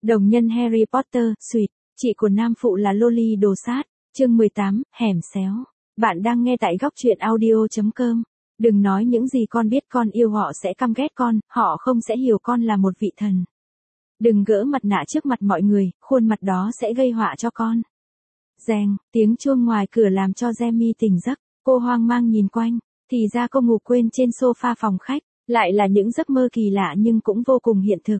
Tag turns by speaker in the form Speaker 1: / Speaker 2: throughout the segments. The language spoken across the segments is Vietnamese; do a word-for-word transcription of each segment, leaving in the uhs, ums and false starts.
Speaker 1: Đồng nhân Harry Potter, Sweet, chị của nam phụ là Loli đồ sát, chương mười tám, hẻm xéo. Bạn đang nghe tại góc truyện audio chấm com. Đừng nói những gì con biết con yêu họ sẽ căm ghét con, họ không sẽ hiểu con là một vị thần. Đừng gỡ mặt nạ trước mặt mọi người, khuôn mặt đó sẽ gây họa cho con. Reng, tiếng chuông ngoài cửa làm cho Jamie tỉnh giấc, cô hoang mang nhìn quanh, thì ra cô ngủ quên trên sofa phòng khách, lại là những giấc mơ kỳ lạ nhưng cũng vô cùng hiện thực.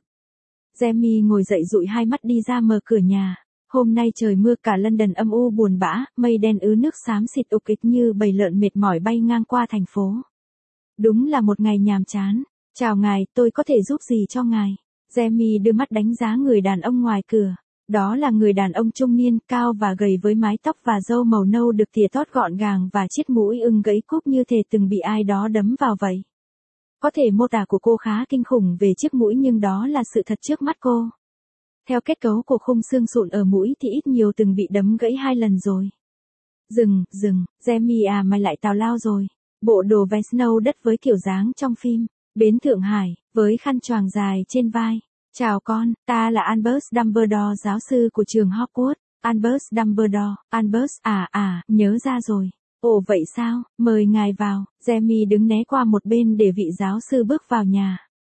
Speaker 1: Jamie ngồi dậy dụi hai mắt đi ra mở cửa nhà. Hôm nay trời mưa, cả London âm u buồn bã, mây đen ứ nước xám xịt ục ịch như bầy lợn mệt mỏi bay ngang qua thành phố. Đúng là một ngày nhàm chán. Chào ngài, tôi có thể giúp gì cho ngài? Jamie đưa mắt đánh giá người đàn ông ngoài cửa. Đó là người đàn ông trung niên, cao và gầy với mái tóc và râu màu nâu được tỉa tót gọn gàng và chiếc mũi ưng gãy cúp như thể từng bị ai đó đấm vào vậy. Có thể mô tả của cô khá kinh khủng về chiếc mũi nhưng đó là sự thật trước mắt cô. Theo kết cấu của khung xương sụn ở mũi thì ít nhiều từng bị đấm gãy hai lần rồi. Dừng, dừng, Jamie à mày lại tào lao rồi. Bộ đồ vest nâu đất với kiểu dáng trong phim, bến Thượng Hải, với khăn choàng dài trên vai. Chào con, ta là Albus Dumbledore, giáo sư của trường Hogwarts. Albus Dumbledore, Albus, à à, nhớ ra rồi. Ồ vậy sao, mời ngài vào. Jamie đứng né qua một bên để vị giáo sư bước vào nhà.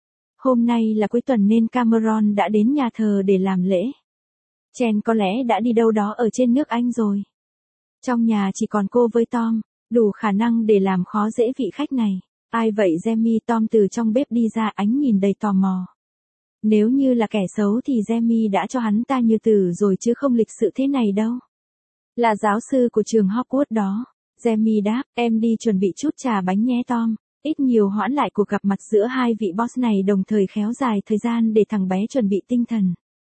Speaker 1: Hôm nay là cuối tuần nên Cameron đã đến nhà thờ để làm lễ. Chen có lẽ đã đi đâu đó ở trên nước Anh rồi. Trong nhà chỉ còn cô với Tom, đủ khả năng để làm khó dễ vị khách này. Ai vậy Jamie? Tom từ trong bếp đi ra, ánh nhìn đầy tò mò. Nếu như là kẻ xấu thì Jamie đã cho hắn ta như tử rồi chứ không lịch sự thế này đâu. Là giáo sư của trường Hogwarts đó. Jamie đáp, em đi chuẩn bị chút trà bánh nhé Tom. Ít nhiều hoãn lại cuộc gặp mặt giữa hai vị boss này đồng thời khéo dài thời gian để thằng bé chuẩn bị tinh thần.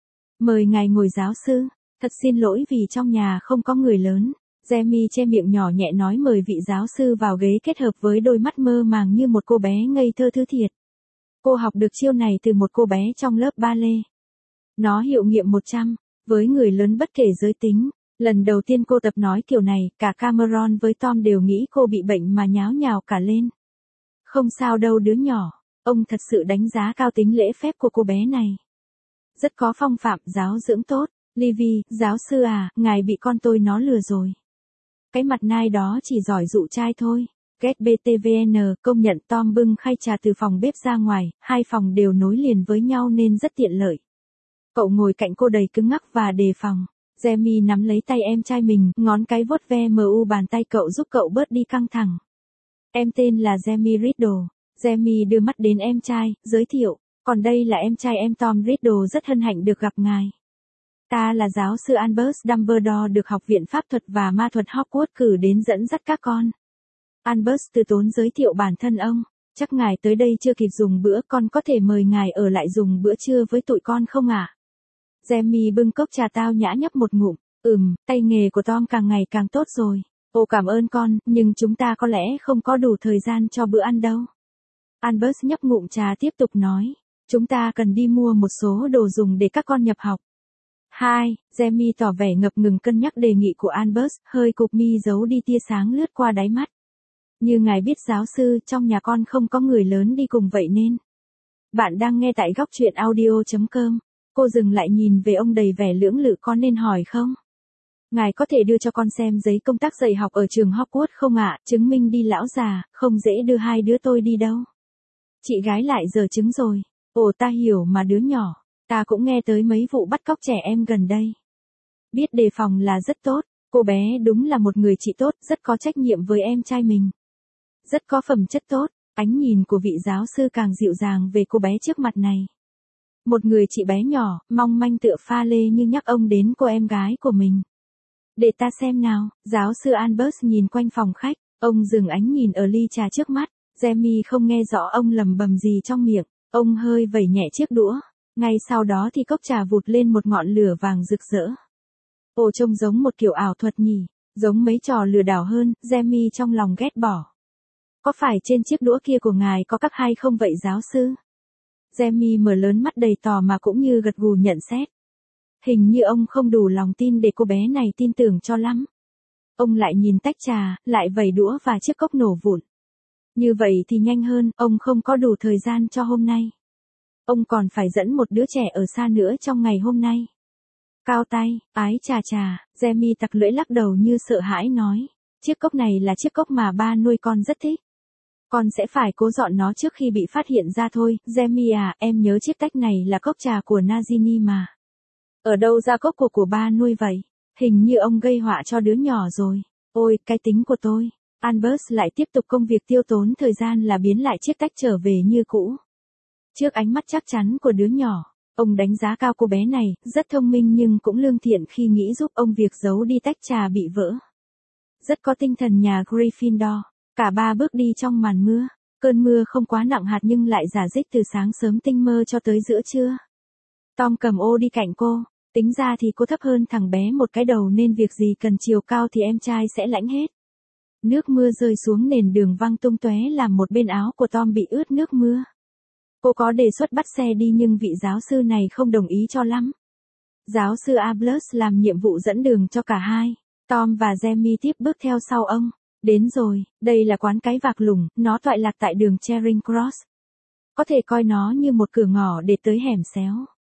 Speaker 1: Mời ngài ngồi giáo sư. Thật xin lỗi vì trong nhà không có người lớn. Jamie che miệng nhỏ nhẹ nói mời vị giáo sư vào ghế kết hợp với đôi mắt mơ màng như một cô bé ngây thơ thứ thiệt. Cô học được chiêu này từ một cô bé trong lớp ballet. Nó hiệu nghiệm một trăm, với người lớn bất kể giới tính. Lần đầu tiên cô tập nói kiểu này, cả Cameron với Tom đều nghĩ cô bị bệnh mà nháo nhào cả lên. Không sao đâu đứa nhỏ, ông thật sự đánh giá cao tính lễ phép của cô bé này. Rất có phong phạm, giáo dưỡng tốt. Livy, giáo sư à, ngài bị con tôi nó lừa rồi. Cái mặt nai đó chỉ giỏi dụ trai thôi. Get bê tê vê en, công nhận. Tom bưng khay trà từ phòng bếp ra ngoài, hai phòng đều nối liền với nhau nên rất tiện lợi. Cậu ngồi cạnh cô đầy cứng ngắc và đề phòng. Jamie nắm lấy tay em trai mình, ngón cái vuốt ve mu bàn tay cậu giúp cậu bớt đi căng thẳng. Em tên là Jamie Riddle. Jamie đưa mắt đến em trai, giới thiệu. Còn đây là em trai em Tom Riddle, rất hân hạnh được gặp ngài. Ta là giáo sư Albus Dumbledore, được Học viện Pháp thuật và Ma thuật Hogwarts cử đến dẫn dắt các con. Albus từ tốn giới thiệu bản thân ông. Chắc ngài tới đây chưa kịp dùng bữa, con có thể mời ngài ở lại dùng bữa trưa với tụi con không ạ? À? Jamie bưng cốc trà tao nhã nhấp một ngụm. Ừm, tay nghề của Tom càng ngày càng tốt rồi. Ồ cảm ơn con, nhưng chúng ta có lẽ không có đủ thời gian cho bữa ăn đâu. Albus nhấp ngụm trà tiếp tục nói. Chúng ta cần đi mua một số đồ dùng để các con nhập học. Hai, Jamie tỏ vẻ ngập ngừng cân nhắc đề nghị của Albus, hơi cụp mi giấu đi tia sáng lướt qua đáy mắt. Như ngài biết giáo sư, trong nhà con không có người lớn đi cùng vậy nên. Bạn đang nghe tại góc truyện audio chấm com. Cô dừng lại nhìn về ông đầy vẻ lưỡng lự, con nên hỏi không? Ngài có thể đưa cho con xem giấy công tác dạy học ở trường Hogwarts không ạ? Chứng minh đi lão già, không dễ đưa hai đứa tôi đi đâu. Chị gái lại giờ chứng rồi. Ồ ta hiểu mà đứa nhỏ. Ta cũng nghe tới mấy vụ bắt cóc trẻ em gần đây. Biết đề phòng là rất tốt. Cô bé đúng là một người chị tốt, rất có trách nhiệm với em trai mình. Rất có phẩm chất tốt. Ánh nhìn của vị giáo sư càng dịu dàng về cô bé trước mặt này. Một người chị bé nhỏ, mong manh tựa pha lê như nhắc ông đến cô em gái của mình. Để ta xem nào. Giáo sư Albus nhìn quanh phòng khách. Ông dừng ánh nhìn ở ly trà trước mắt. Jamie không nghe rõ ông lầm bầm gì trong miệng. Ông hơi vẩy nhẹ chiếc đũa. Ngay sau đó thì cốc trà vụt lên một ngọn lửa vàng rực rỡ. Ồ trông giống một kiểu ảo thuật nhỉ. Giống mấy trò lừa đảo hơn. Jamie trong lòng ghét bỏ. Có phải trên chiếc đũa kia của ngài có các hay không vậy giáo sư? Jamie mở lớn mắt đầy tò mà cũng như gật gù nhận xét. Hình như ông không đủ lòng tin để cô bé này tin tưởng cho lắm. Ông lại nhìn tách trà, lại vẩy đũa và chiếc cốc nổ vụn. Như vậy thì nhanh hơn, ông không có đủ thời gian cho hôm nay. Ông còn phải dẫn một đứa trẻ ở xa nữa trong ngày hôm nay. Cao tay, ái chà chà, Jamie tặc lưỡi lắc đầu như sợ hãi nói. Chiếc cốc này là chiếc cốc mà ba nuôi con rất thích. Con sẽ phải cố dọn nó trước khi bị phát hiện ra thôi. Jamie à, em nhớ chiếc tách này là cốc trà của Nagini mà. Ở đâu ra cốc của của ba nuôi vậy? Hình như ông gây họa cho đứa nhỏ rồi. Ôi, cái tính của tôi. Albert lại tiếp tục công việc tiêu tốn thời gian là biến lại chiếc tách trở về như cũ. Trước ánh mắt chắc chắn của đứa nhỏ, ông đánh giá cao cô bé này, rất thông minh nhưng cũng lương thiện khi nghĩ giúp ông việc giấu đi tách trà bị vỡ. Rất có tinh thần nhà Gryffindor. Cả ba bước đi trong màn mưa. Cơn mưa không quá nặng hạt nhưng lại rả rích từ sáng sớm tinh mơ cho tới giữa trưa. Tom cầm ô đi cạnh cô. Tính ra thì cô thấp hơn thằng bé một cái đầu nên việc gì cần chiều cao thì em trai sẽ lãnh hết. Nước mưa rơi xuống nền đường văng tung tóe làm một bên áo của Tom bị ướt nước mưa. Cô có đề xuất bắt xe đi nhưng vị giáo sư này không đồng ý cho lắm. Giáo sư Albus làm nhiệm vụ dẫn đường cho cả hai. Tom và Jamie tiếp bước theo sau ông. Đến rồi, đây là quán cái vạc lủng, nó tọa lạc tại đường Charing Cross. Có thể coi nó như một cửa ngõ để tới hẻm xéo.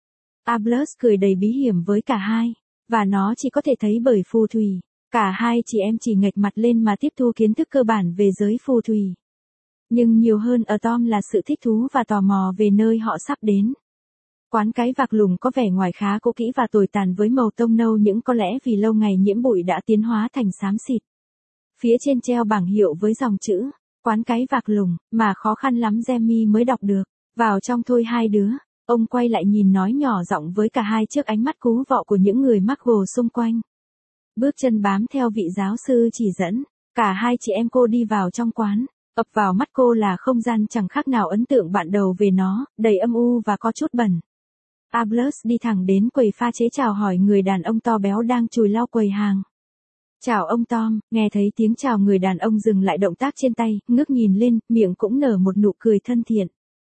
Speaker 1: Albus cười đầy bí hiểm với cả hai, và nó chỉ có thể thấy bởi phù thủy. Cả hai chị em chỉ nghệch mặt lên mà tiếp thu kiến thức cơ bản về giới phù thủy. Nhưng nhiều hơn ở Tom là sự thích thú và tò mò về nơi họ sắp đến. Quán cái vạc lủng có vẻ ngoài khá cũ kỹ và tồi tàn với màu tông nâu những có lẽ vì lâu ngày nhiễm bụi đã tiến hóa thành xám xịt. Phía trên treo bảng hiệu với dòng chữ, quán cái vạc lủng, mà khó khăn lắm Jamie mới đọc được. Vào trong thôi hai đứa, ông quay lại nhìn nói nhỏ giọng với cả hai trước ánh mắt cú vọ của những người mắc gồ xung quanh. Bước chân bám theo vị giáo sư chỉ dẫn, cả hai chị em cô đi vào trong quán. Ập vào mắt cô là không gian chẳng khác nào ấn tượng bạn đầu về nó, đầy âm u và có chút bẩn. Albus đi thẳng đến quầy pha chế chào hỏi người đàn ông to béo đang chùi lau quầy hàng. Chào ông Tom, nghe thấy tiếng chào người đàn ông dừng lại động tác trên tay, ngước nhìn lên, miệng cũng nở một nụ cười thân thiện.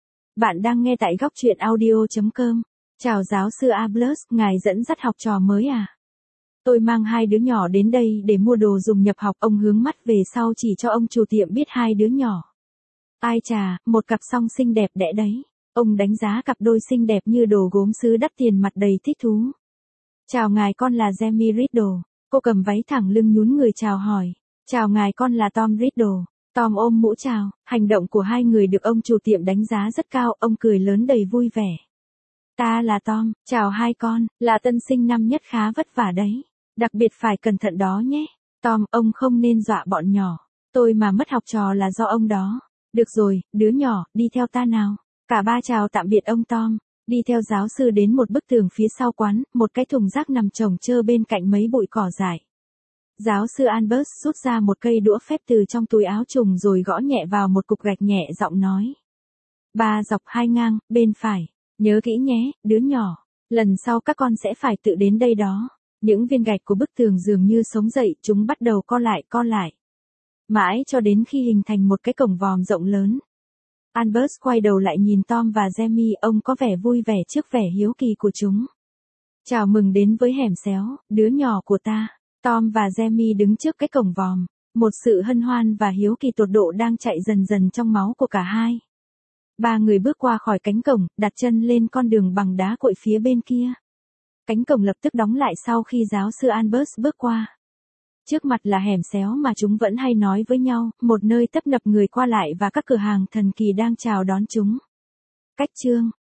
Speaker 1: Bạn đang nghe tại góc truyện audio chấm com. Chào giáo sư Albus, ngài dẫn dắt học trò mới à? Tôi mang hai đứa nhỏ đến đây để mua đồ dùng nhập học. Ông hướng mắt về sau chỉ cho ông chủ tiệm biết hai đứa nhỏ. Ai chà, một cặp song xinh đẹp đẽ đấy. Ông đánh giá cặp đôi xinh đẹp như đồ gốm sứ đắt tiền mặt đầy thích thú. Chào ngài, con là Jamie Riddle. Cô cầm váy thẳng lưng nhún người chào hỏi. Chào ngài, con là Tom Riddle. Tom ôm mũ chào. Hành động của hai người được ông chủ tiệm đánh giá rất cao. Ông cười lớn đầy vui vẻ. Ta là Tom, chào hai con, là tân sinh năm nhất khá vất vả đấy. Đặc biệt phải cẩn thận đó nhé. Tom, ông không nên dọa bọn nhỏ. Tôi mà mất học trò là do ông đó. Được rồi, đứa nhỏ, đi theo ta nào. Cả ba chào tạm biệt ông Tom. Đi theo giáo sư đến một bức tường phía sau quán, một cái thùng rác nằm chồng chơ bên cạnh mấy bụi cỏ dại. Giáo sư Albus rút ra một cây đũa phép từ trong túi áo trùng rồi gõ nhẹ vào một cục gạch, nhẹ giọng nói. Ba dọc hai ngang, bên phải. Nhớ kỹ nhé, đứa nhỏ. Lần sau các con sẽ phải tự đến đây đó. Những viên gạch của bức tường dường như sống dậy, chúng bắt đầu co lại co lại. Mãi cho đến khi hình thành một cái cổng vòm rộng lớn. Albus quay đầu lại nhìn Tom và Jamie, ông có vẻ vui vẻ trước vẻ hiếu kỳ của chúng. Chào mừng đến với hẻm xéo, đứa nhỏ của ta. Tom và Jamie đứng trước cái cổng vòm. Một sự hân hoan và hiếu kỳ tột độ đang chạy dần dần trong máu của cả hai. Ba người bước qua khỏi cánh cổng, đặt chân lên con đường bằng đá cội phía bên kia. Cánh cổng lập tức đóng lại sau khi giáo sư Albus bước qua. Trước mặt là hẻm xéo mà chúng vẫn hay nói với nhau, một nơi tấp nập người qua lại và các cửa hàng thần kỳ đang chào đón chúng. Cách chương